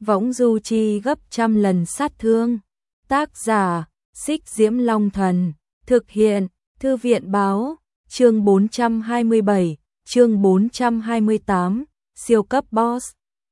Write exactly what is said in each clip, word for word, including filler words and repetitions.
võng du chi gấp trăm lần sát thương. Tác giả, Xích Diễm Long Thần, thực hiện, Thư viện Báo, chương bốn trăm hai mươi bảy, chương bốn trăm hai mươi tám, siêu cấp boss.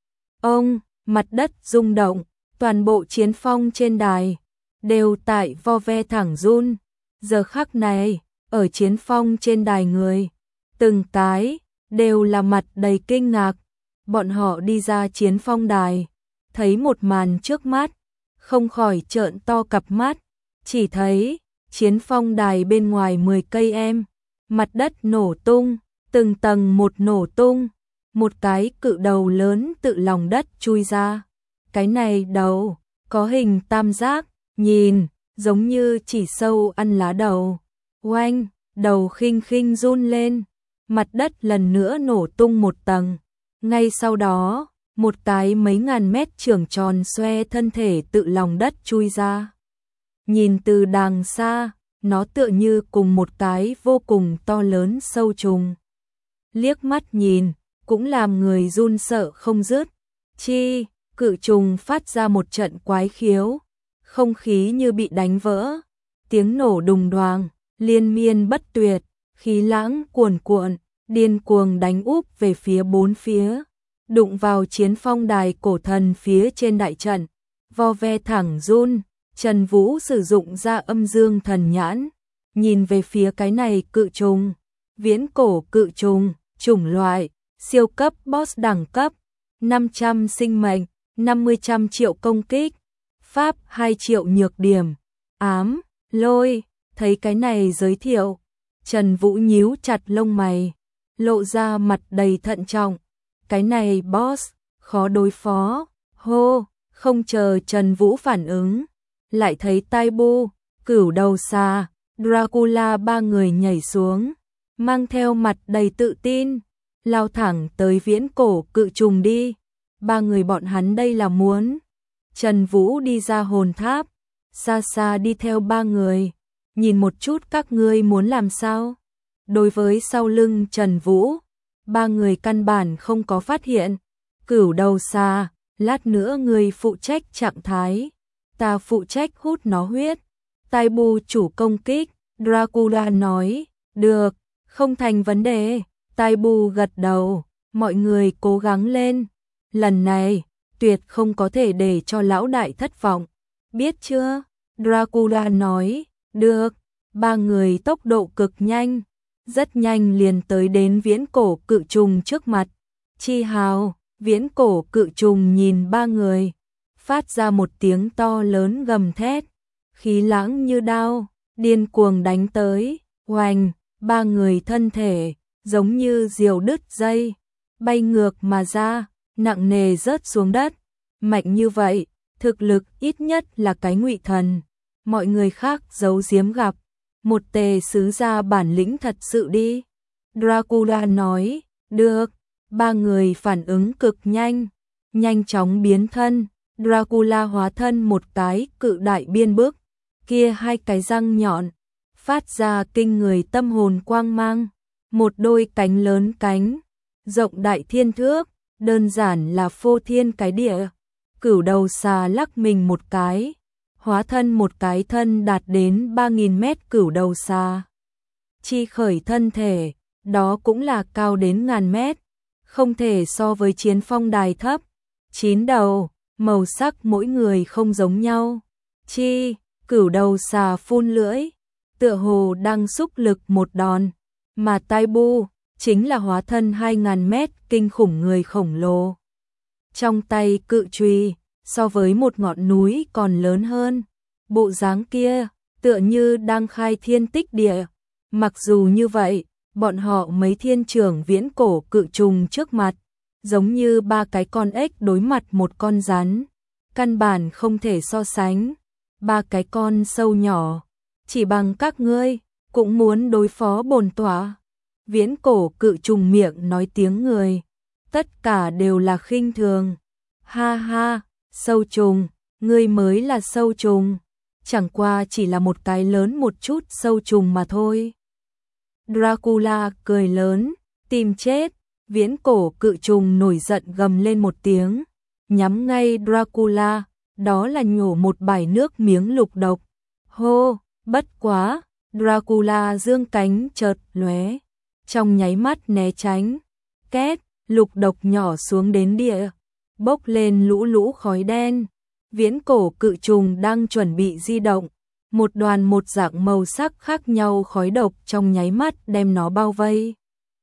Ông, mặt đất rung động, toàn bộ chiến phong trên đài đều tại vo ve thẳng run. Giờ khắc này, ở chiến phong trên đài người, từng cái đều là mặt đầy kinh ngạc. Bọn họ đi ra chiến phong đài, thấy một màn trước mắt, không khỏi trợn to cặp mắt, chỉ thấy chiến phong đài bên ngoài mười cây em, mặt đất nổ tung, từng tầng một nổ tung, một cái cự đầu lớn tự lòng đất chui ra. Cái này đầu có hình tam giác, nhìn giống như chỉ sâu ăn lá đầu. Oanh, đầu khinh khinh run lên, mặt đất lần nữa nổ tung một tầng. Ngay sau đó, một cái mấy ngàn mét trường tròn xoe thân thể tự lòng đất chui ra. Nhìn từ đàng xa, nó tựa như cùng một cái vô cùng to lớn sâu trùng. Liếc mắt nhìn, cũng làm người run sợ không dứt. Chi, cự trùng phát ra một trận quái khiếu, không khí như bị đánh vỡ, tiếng nổ đùng đoàng, liên miên bất tuyệt, khí lãng cuồn cuộn, điên cuồng đánh úp về phía bốn phía, đụng vào chiến phong đài cổ thần phía trên đại trận, vo ve thẳng run. Trần Vũ sử dụng ra âm dương thần nhãn, nhìn về phía cái này cự trùng, viễn cổ cự trùng, chủng loại, siêu cấp boss đẳng cấp, năm trăm sinh mệnh, năm mươi trăm triệu công kích, pháp hai triệu nhược điểm, ám, lôi, thấy cái này giới thiệu, Trần Vũ nhíu chặt lông mày, lộ ra mặt đầy thận trọng, cái này boss, khó đối phó, hô, không chờ Trần Vũ phản ứng. Lại thấy Tai Bu, Cửu Đầu Xà, Dracula ba người nhảy xuống, mang theo mặt đầy tự tin, lao thẳng tới viễn cổ cự trùng đi. Ba người bọn hắn đây là muốn. Trần Vũ đi ra hồn tháp, xa xa đi theo ba người, nhìn một chút các ngươi muốn làm sao. Đối với sau lưng Trần Vũ, ba người căn bản không có phát hiện. Cửu Đầu Xà, lát nữa người phụ trách trạng thái, ta phụ trách hút nó huyết. Tai Bu chủ công kích, Dracula nói, được, không thành vấn đề. Tai Bu gật đầu, mọi người cố gắng lên, lần này, tuyệt không có thể để cho lão đại thất vọng, biết chưa? Dracula nói, được, ba người tốc độ cực nhanh, rất nhanh liền tới đến viễn cổ cự trùng trước mặt. Chi hào, viễn cổ cự trùng nhìn ba người, phát ra một tiếng to lớn gầm thét, khí lãng như đao, điên cuồng đánh tới. Oanh, ba người thân thể giống như diều đứt dây, bay ngược mà ra, nặng nề rớt xuống đất. Mạnh như vậy, thực lực ít nhất là cái ngụy thần, mọi người khác giấu giếm gặp, một tề sứ gia bản lĩnh thật sự đi. Dracula nói, được, ba người phản ứng cực nhanh, nhanh chóng biến thân. Dracula hóa thân một cái cự đại biên bức, kia hai cái răng nhọn, phát ra kinh người tâm hồn quang mang, một đôi cánh lớn cánh, rộng đại thiên thước, đơn giản là phô thiên cái địa. Cửu Đầu Xà lắc mình một cái, hóa thân một cái thân đạt đến ba nghìn mét cửu đầu xà. Chi khởi thân thể, đó cũng là cao đến ngàn mét, không thể so với chiến phong đài thấp. Chín đầu, màu sắc mỗi người không giống nhau. Chi, Cửu Đầu Xà phun lưỡi, tựa hồ đang xúc lực một đòn, mà Tai Bu chính là hóa thân hai ngàn mét kinh khủng người khổng lồ. Trong tay cự chùy, so với một ngọn núi còn lớn hơn, bộ dáng kia tựa như đang khai thiên tích địa. Mặc dù như vậy, bọn họ mấy thiên trưởng viễn cổ cự trùng trước mặt, giống như ba cái con ếch đối mặt một con rắn, căn bản không thể so sánh. Ba cái con sâu nhỏ, chỉ bằng các ngươi cũng muốn đối phó bổn tọa. Viễn cổ cự trùng miệng nói tiếng người, tất cả đều là khinh thường. Ha ha, sâu trùng, ngươi mới là sâu trùng, chẳng qua chỉ là một cái lớn một chút sâu trùng mà thôi. Dracula cười lớn, tìm chết. Viễn cổ cự trùng nổi giận gầm lên một tiếng, nhắm ngay Dracula, đó là nhổ một bãi nước miếng lục độc. Hô, bất quá, Dracula dương cánh chợt lóe, trong nháy mắt né tránh. Két, lục độc nhỏ xuống đến địa, bốc lên lũ lũ khói đen. Viễn cổ cự trùng đang chuẩn bị di động, một đoàn một dạng màu sắc khác nhau khói độc trong nháy mắt đem nó bao vây.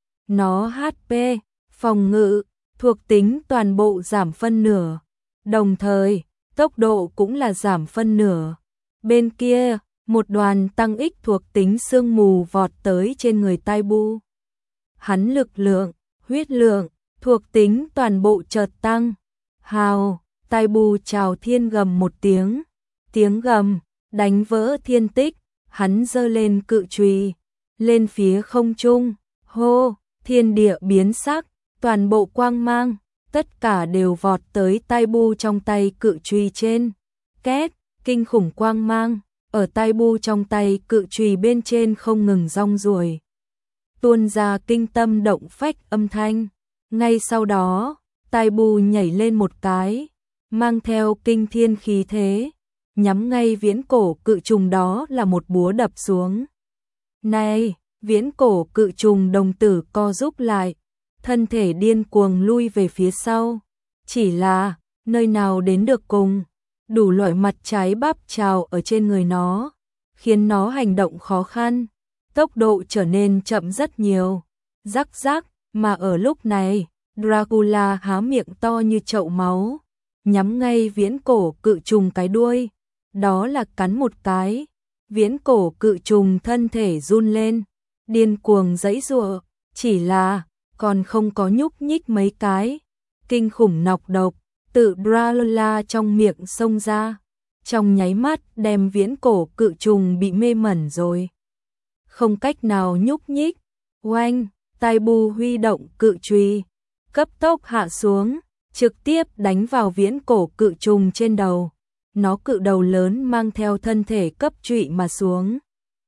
Nó hát pê, phòng ngự, thuộc tính toàn bộ giảm phân nửa, đồng thời, tốc độ cũng là giảm phân nửa. Bên kia, một đoàn tăng ích thuộc tính sương mù vọt tới trên người Tai Bu. Hắn lực lượng, huyết lượng, thuộc tính toàn bộ chợt tăng. Hào, Tai Bu chào thiên gầm một tiếng, tiếng gầm đánh vỡ thiên tích, hắn giơ lên cự chùy, lên phía không trung, hô, thiên địa biến sắc, toàn bộ quang mang, tất cả đều vọt tới Tai Bu trong tay cự chùy trên. Két, kinh khủng quang mang, ở Tai Bu trong tay cự chùy bên trên không ngừng rong ruổi, tuôn ra kinh tâm động phách âm thanh. Ngay sau đó, Tai Bu nhảy lên một cái, mang theo kinh thiên khí thế, nhắm ngay viễn cổ cự trùng đó là một búa đập xuống. Này, viễn cổ cự trùng đồng tử co rúm lại, thân thể điên cuồng lui về phía sau. Chỉ là, nơi nào đến được cùng, đủ loại mặt trái bắp trào ở trên người nó, khiến nó hành động khó khăn, tốc độ trở nên chậm rất nhiều. Rắc rắc, mà ở lúc này, Dracula há miệng to như chậu máu, nhắm ngay viễn cổ cự trùng cái đuôi, đó là cắn một cái. Viễn cổ cự trùng thân thể run lên, điên cuồng giãy giụa, chỉ là còn không có nhúc nhích mấy cái, kinh khủng nọc độc tự Dracula trong miệng xông ra, trong nháy mắt đem viễn cổ cự trùng bị mê mẩn rồi, không cách nào nhúc nhích. Oanh, Tai Bu huy động cự chùy, cấp tốc hạ xuống, trực tiếp đánh vào viễn cổ cự trùng trên đầu. Nó cự đầu lớn mang theo thân thể cấp trụy mà xuống,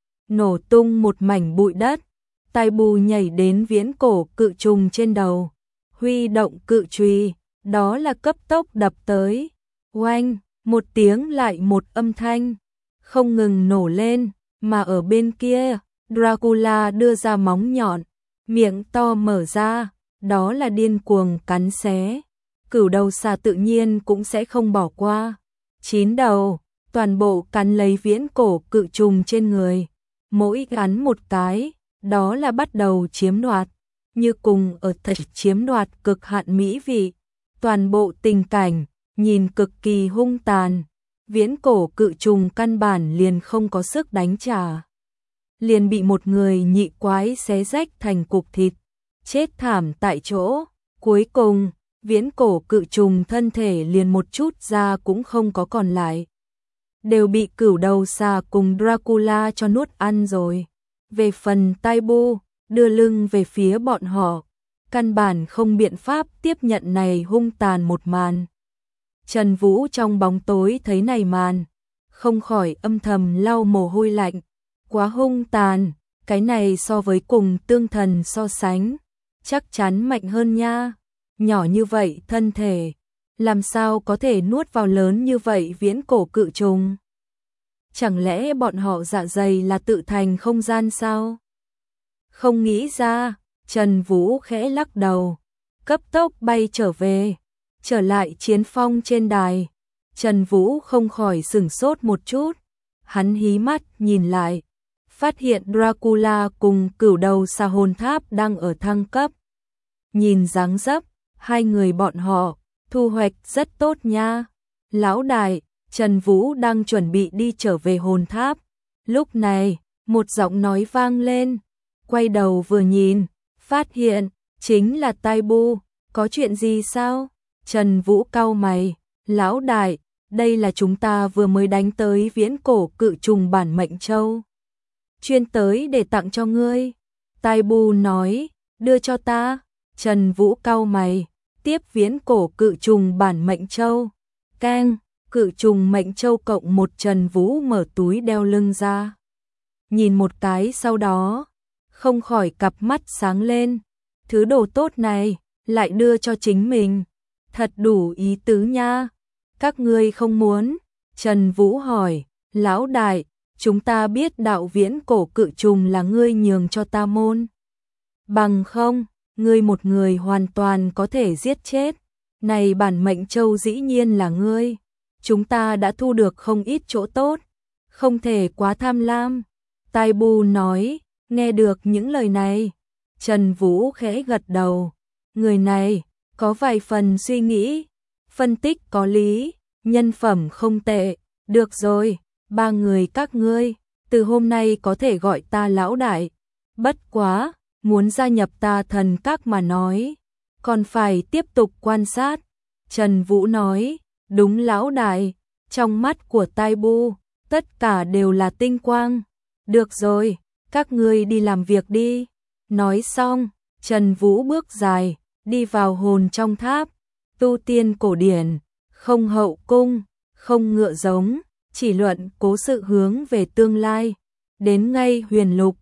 nổ tung một mảnh bụi đất. Tai Bu nhảy đến viễn cổ cự trùng trên đầu, huy động cự chùy, đó là cấp tốc đập tới. Oanh, một tiếng lại một âm thanh, không ngừng nổ lên, mà ở bên kia, Dracula đưa ra móng nhọn, miệng to mở ra, đó là điên cuồng cắn xé. Cửu đầu xà tự nhiên cũng sẽ không bỏ qua. Chín đầu, toàn bộ cắn lấy viễn cổ cự trùng trên người, mỗi cắn một cái, đó là bắt đầu chiếm đoạt, như cùng ở thật chiếm đoạt cực hạn mỹ vị. Toàn bộ tình cảnh, nhìn cực kỳ hung tàn, viễn cổ cự trùng căn bản liền không có sức đánh trả. Liền bị một người nhị quái xé rách thành cục thịt, chết thảm tại chỗ. Cuối cùng, viễn cổ cự trùng thân thể liền một chút da cũng không có còn lại, đều bị cửu đầu xà cùng Dracula cho nuốt ăn rồi. Về phần Tai Bu, đưa lưng về phía bọn họ, căn bản không biện pháp tiếp nhận này hung tàn một màn. Trần Vũ trong bóng tối thấy này màn, không khỏi âm thầm lau mồ hôi lạnh, quá hung tàn, cái này so với cùng tương thần so sánh, chắc chắn mạnh hơn nha. Nhỏ như vậy thân thể, làm sao có thể nuốt vào lớn như vậy viễn cổ cự trùng? Chẳng lẽ bọn họ dạ dày là tự thành không gian sao? Không nghĩ ra, Trần Vũ khẽ lắc đầu, cấp tốc bay trở về, trở lại chiến phong trên đài. Trần Vũ không khỏi sửng sốt một chút, hắn hí mắt nhìn lại, phát hiện Dracula cùng cửu đầu xà hồn tháp đang ở thăng cấp. Nhìn dáng dấp, hai người bọn họ, thu hoạch rất tốt nha. Lão đại, Trần Vũ đang chuẩn bị đi trở về hồn tháp. Lúc này, một giọng nói vang lên, quay đầu vừa nhìn, phát hiện, chính là Tai Bu. Có chuyện gì sao? Trần Vũ cau mày, lão đại, đây là chúng ta vừa mới đánh tới viễn cổ cự trùng bản mệnh châu. Chuyên tới để tặng cho ngươi. Tai Bu nói, đưa cho ta. Trần Vũ cau mày, tiếp viễn cổ cự trùng bản mệnh châu. Keng, cự trùng mệnh châu cộng một. Trần Vũ mở túi đeo lưng ra, nhìn một cái sau đó, không khỏi cặp mắt sáng lên. Thứ đồ tốt này, lại đưa cho chính mình. Thật đủ ý tứ nha. Các ngươi không muốn? Trần Vũ hỏi, lão đại, chúng ta biết đạo viễn cổ cự trùng là ngươi nhường cho ta môn. Bằng không, ngươi một người hoàn toàn có thể giết chết. Này bản mệnh châu dĩ nhiên là ngươi. Chúng ta đã thu được không ít chỗ tốt. Không thể quá tham lam. Tai Bu nói, nghe được những lời này. Trần Vũ khẽ gật đầu. Người này, có vài phần suy nghĩ. Phân tích có lý, nhân phẩm không tệ. Được rồi, ba người các ngươi, từ hôm nay có thể gọi ta lão đại. Bất quá, muốn gia nhập ta thần các mà nói, còn phải tiếp tục quan sát. Trần Vũ nói, đúng lão đại, trong mắt của Tai Bu, tất cả đều là tinh quang. Được rồi, các ngươi đi làm việc đi. Nói xong, Trần Vũ bước dài, đi vào hồn trong tháp. Tu tiên cổ điển, không hậu cung, không ngựa giống, chỉ luận cố sự hướng về tương lai. Đến ngay huyền lục,